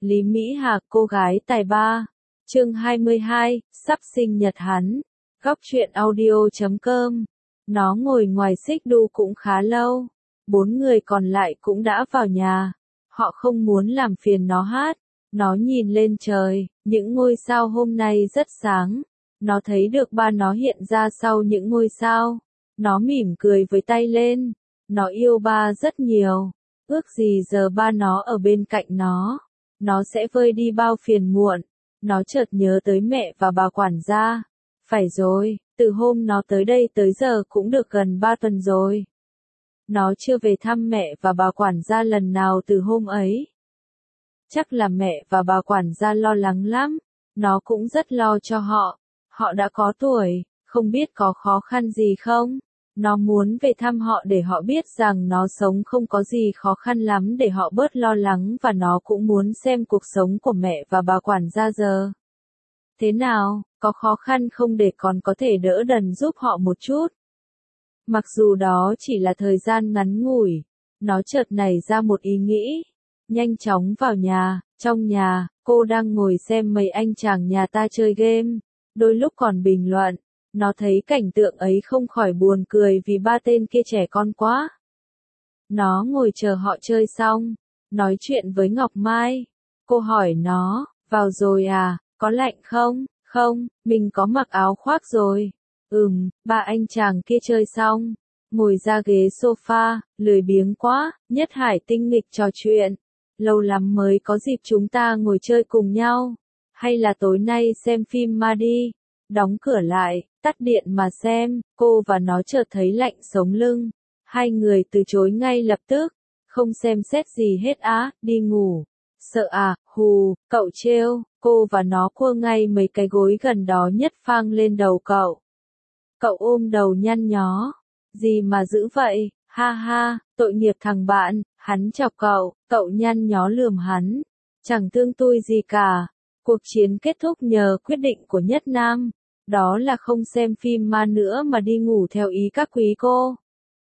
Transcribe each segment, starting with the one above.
Lý Mỹ Hà, cô gái tài ba. Chương 22, sắp sinh nhật hắn. Góc truyện audio.com. Nó ngồi ngoài xích đu cũng khá lâu. 4 người còn lại cũng đã vào nhà. Họ không muốn làm phiền nó hát. Nó nhìn lên trời, những ngôi sao hôm nay rất sáng. Nó thấy được ba nó hiện ra sau những ngôi sao. Nó mỉm cười với tay lên. Nó yêu ba rất nhiều. Ước gì giờ ba nó ở bên cạnh nó. Nó sẽ vơi đi bao phiền muộn. Nó chợt nhớ tới mẹ và bà quản gia. Phải rồi, từ hôm nó tới đây tới giờ cũng được gần 3 tuần rồi. Nó chưa về thăm mẹ và bà quản gia lần nào từ hôm ấy. Chắc là mẹ và bà quản gia lo lắng lắm. Nó cũng rất lo cho họ. Họ đã có tuổi, không biết có khó khăn gì không? Nó muốn về thăm họ để họ biết rằng nó sống không có gì khó khăn lắm để họ bớt lo lắng, và nó cũng muốn xem cuộc sống của mẹ và bà quản gia giờ thế nào, có khó khăn không để còn có thể đỡ đần giúp họ một chút. Mặc dù đó chỉ là thời gian ngắn ngủi, nó chợt nảy ra một ý nghĩ. Nhanh chóng vào nhà, trong nhà, cô đang ngồi xem mấy anh chàng nhà ta chơi game, đôi lúc còn bình luận. Nó thấy cảnh tượng ấy không khỏi buồn cười vì ba tên kia trẻ con quá. Nó ngồi chờ họ chơi xong, nói chuyện với Ngọc Mai. Cô hỏi nó, vào rồi à, có lạnh không? Không, mình có mặc áo khoác rồi. Ba anh chàng kia chơi xong, ngồi ra ghế sofa, lười biếng quá. Nhất Hải tinh nghịch trò chuyện. Lâu lắm mới có dịp chúng ta ngồi chơi cùng nhau. Hay là tối nay xem phim ma đi. Đóng cửa lại, tắt điện mà xem. Cô và nó chợt thấy lạnh sống lưng. Hai người từ chối ngay lập tức. Không xem xét gì hết á, đi ngủ. Sợ à, hù, cậu trêu. Cô và nó cua ngay mấy cái gối gần đó nhất phang lên đầu cậu. Cậu ôm đầu nhăn nhó. Gì mà dữ vậy, ha ha, tội nghiệp thằng bạn. Hắn chọc cậu nhăn nhó lườm hắn. Chẳng thương tui gì cả. Cuộc chiến kết thúc nhờ quyết định của Nhất Nam. Đó là không xem phim ma nữa mà đi ngủ theo ý các quý cô.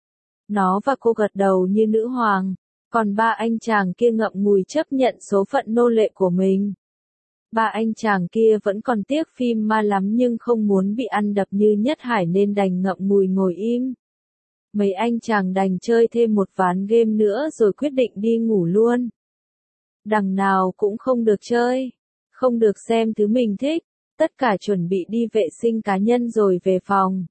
Nó và cô gật đầu như nữ hoàng. Còn ba anh chàng kia ngậm ngùi chấp nhận số phận nô lệ của mình. Ba anh chàng kia vẫn còn tiếc phim ma lắm nhưng không muốn bị ăn đập như Nhất Hải nên đành ngậm ngùi ngồi im. Mấy anh chàng đành chơi thêm một ván game nữa rồi quyết định đi ngủ luôn. Đằng nào cũng không được chơi, không được xem thứ mình thích, tất cả chuẩn bị đi vệ sinh cá nhân rồi về phòng.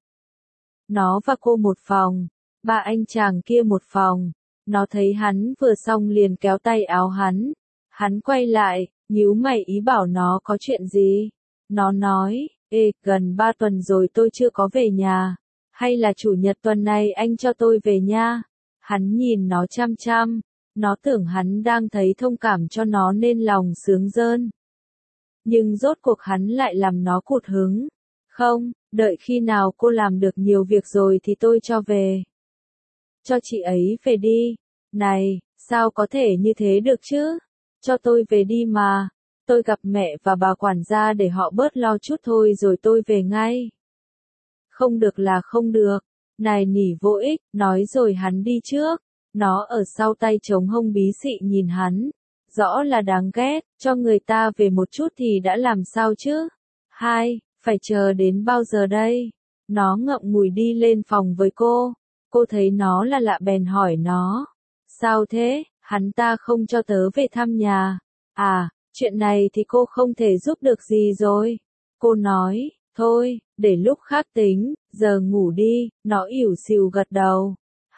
Nó và cô một phòng, ba anh chàng kia một phòng. Nó thấy hắn vừa xong liền kéo tay áo hắn. Hắn quay lại, nhíu mày ý bảo nó có chuyện gì. Nó nói, gần 3 tuần rồi tôi chưa có về nhà. Hay là chủ nhật tuần này anh cho tôi về nha. Hắn nhìn nó chăm chăm. Nó tưởng hắn đang thấy thông cảm cho nó nên lòng sướng rơn. Nhưng rốt cuộc hắn lại làm nó cụt hứng. Không, đợi khi nào cô làm được nhiều việc rồi thì tôi cho về. Cho chị ấy về đi. Này, sao có thể như thế được chứ? Cho tôi về đi mà. Tôi gặp mẹ và bà quản gia để họ bớt lo chút thôi rồi tôi về ngay. Không được là không được. Này nỉ vô ích, nói rồi hắn đi trước. Nó ở sau tay chống hông bí xị nhìn hắn. Rõ là đáng ghét, cho người ta về một chút thì đã làm sao chứ? Phải chờ đến bao giờ đây? Nó ngậm ngùi đi lên phòng với cô. Cô thấy nó là lạ bèn hỏi nó. Sao thế, hắn ta không cho tớ về thăm nhà. À, chuyện này thì cô không thể giúp được gì rồi. Cô nói, thôi, để lúc khác tính, giờ ngủ đi. Nó ỉu xìu gật đầu.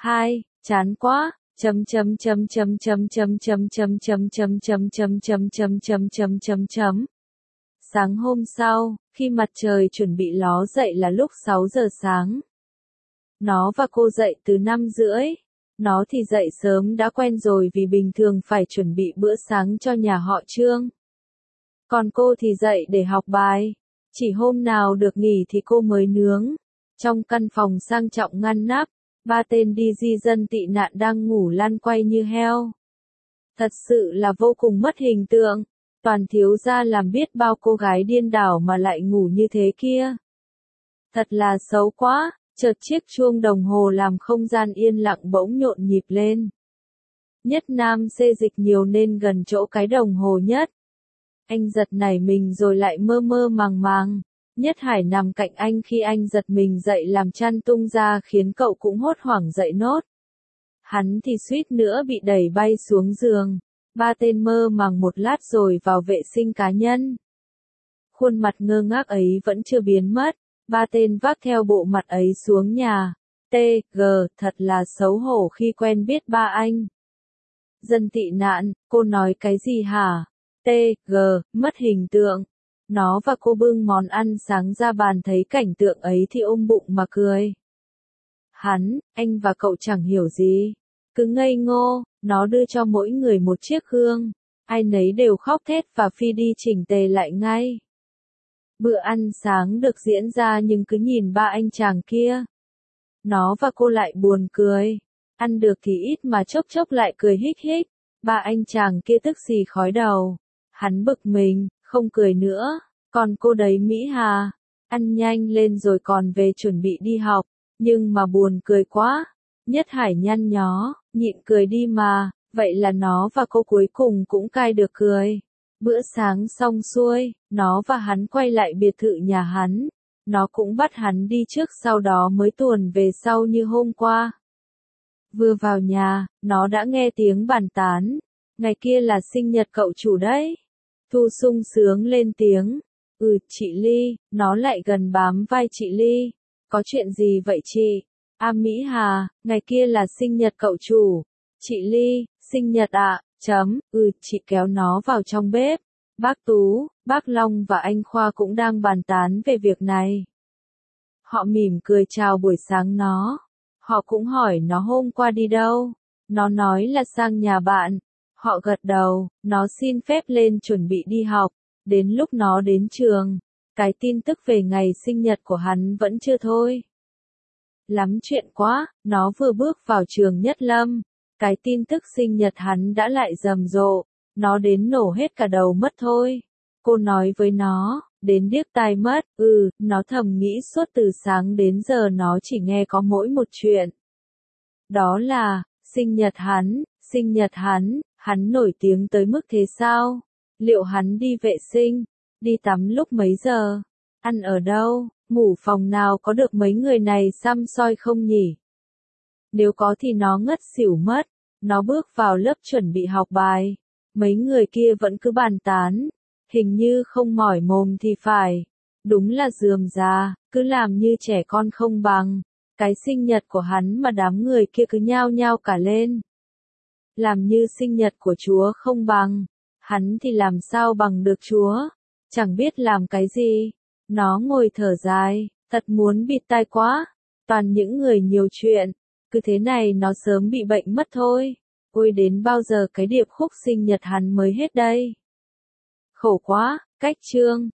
Chán quá. Sáng hôm sau, khi mặt trời chuẩn bị ló dậy là lúc 6 giờ sáng. Nó và cô dậy từ 5:30. Nó thì dậy sớm đã quen rồi vì bình thường phải chuẩn bị bữa sáng cho nhà họ Trương. Còn cô thì dậy để học bài. Chỉ hôm nào được nghỉ thì cô mới nướng. Trong căn phòng sang trọng ngăn nắp, ba tên đi di dân tị nạn đang ngủ lăn quay như heo. Thật sự là vô cùng mất hình tượng. Toàn thiếu gia làm biết bao cô gái điên đảo mà lại ngủ như thế kia. Thật là xấu quá. Chợt chiếc chuông đồng hồ làm không gian yên lặng bỗng nhộn nhịp lên. Nhất Nam xê dịch nhiều nên gần chỗ cái đồng hồ nhất. Anh giật nảy mình rồi lại mơ mơ màng màng. Nhất Hải nằm cạnh anh khi anh giật mình dậy làm chăn tung ra khiến cậu cũng hốt hoảng dậy nốt. Hắn thì suýt nữa bị đẩy bay xuống giường. Ba tên mơ màng một lát rồi vào vệ sinh cá nhân. Khuôn mặt ngơ ngác ấy vẫn chưa biến mất. Ba tên vác theo bộ mặt ấy xuống nhà. T.G. thật là xấu hổ khi quen biết ba anh. Dân tị nạn, cô nói cái gì hả? T.G. mất hình tượng. Nó và cô bưng món ăn sáng ra bàn thấy cảnh tượng ấy thì ôm bụng mà cười. Anh và cậu chẳng hiểu gì. Cứ ngây ngô, nó đưa cho mỗi người một chiếc gương. Ai nấy đều khóc thét và phi đi chỉnh tề lại ngay. Bữa ăn sáng được diễn ra nhưng cứ nhìn ba anh chàng kia. Nó và cô lại buồn cười. Ăn được thì ít mà chốc chốc lại cười hích hích. Ba anh chàng kia tức xì khói đầu. Hắn bực mình, không cười nữa. Còn cô đấy Mỹ Hà, ăn nhanh lên rồi còn về chuẩn bị đi học. Nhưng mà buồn cười quá. Nhất Hải nhăn nhó, nhịn cười đi mà. Vậy là nó và cô cuối cùng cũng cai được cười. Bữa sáng xong xuôi, nó và hắn quay lại biệt thự nhà hắn. Nó cũng bắt hắn đi trước sau đó mới tuồn về sau như hôm qua. Vừa vào nhà, nó đã nghe tiếng bàn tán. Ngày kia là sinh nhật cậu chủ đấy. Thu sung sướng lên tiếng. Chị Ly, nó lại gần bám vai chị Ly. Có chuyện gì vậy chị? Mỹ Hà, ngày kia là sinh nhật cậu chủ. Chị Ly, sinh nhật ạ, chị kéo nó vào trong bếp. Bác Tú, bác Long và anh Khoa cũng đang bàn tán về việc này. Họ mỉm cười chào buổi sáng nó. Họ cũng hỏi nó hôm qua đi đâu. Nó nói là sang nhà bạn. Họ gật đầu, nó xin phép lên chuẩn bị đi học. Đến lúc nó đến trường, cái tin tức về ngày sinh nhật của hắn vẫn chưa thôi. Lắm chuyện quá, nó vừa bước vào trường Nhất Lâm. Cái tin tức sinh nhật hắn đã lại rầm rộ. Nó đến nổ hết cả đầu mất thôi. Cô nói với nó, đến điếc tai mất, nó thầm nghĩ suốt từ sáng đến giờ nó chỉ nghe có mỗi một chuyện. Đó là, sinh nhật hắn nổi tiếng tới mức thế sao? Liệu hắn đi vệ sinh, đi tắm lúc mấy giờ? Ăn ở đâu, ngủ phòng nào có được mấy người này xăm soi không nhỉ? Nếu có thì nó ngất xỉu mất. Nó bước vào lớp chuẩn bị học bài. Mấy người kia vẫn cứ bàn tán. Hình như không mỏi mồm thì phải. Đúng là rườm rà, cứ làm như trẻ con không bằng. Cái sinh nhật của hắn mà đám người kia cứ nhao nhao cả lên. Làm như sinh nhật của Chúa không bằng. Hắn thì làm sao bằng được Chúa? Chẳng biết làm cái gì. Nó ngồi thở dài, thật muốn bịt tai quá. Toàn những người nhiều chuyện. Cứ thế này nó sớm bị bệnh mất thôi. Ôi đến bao giờ cái điệp khúc sinh nhật hắn mới hết đây? Khổ quá, cách chương.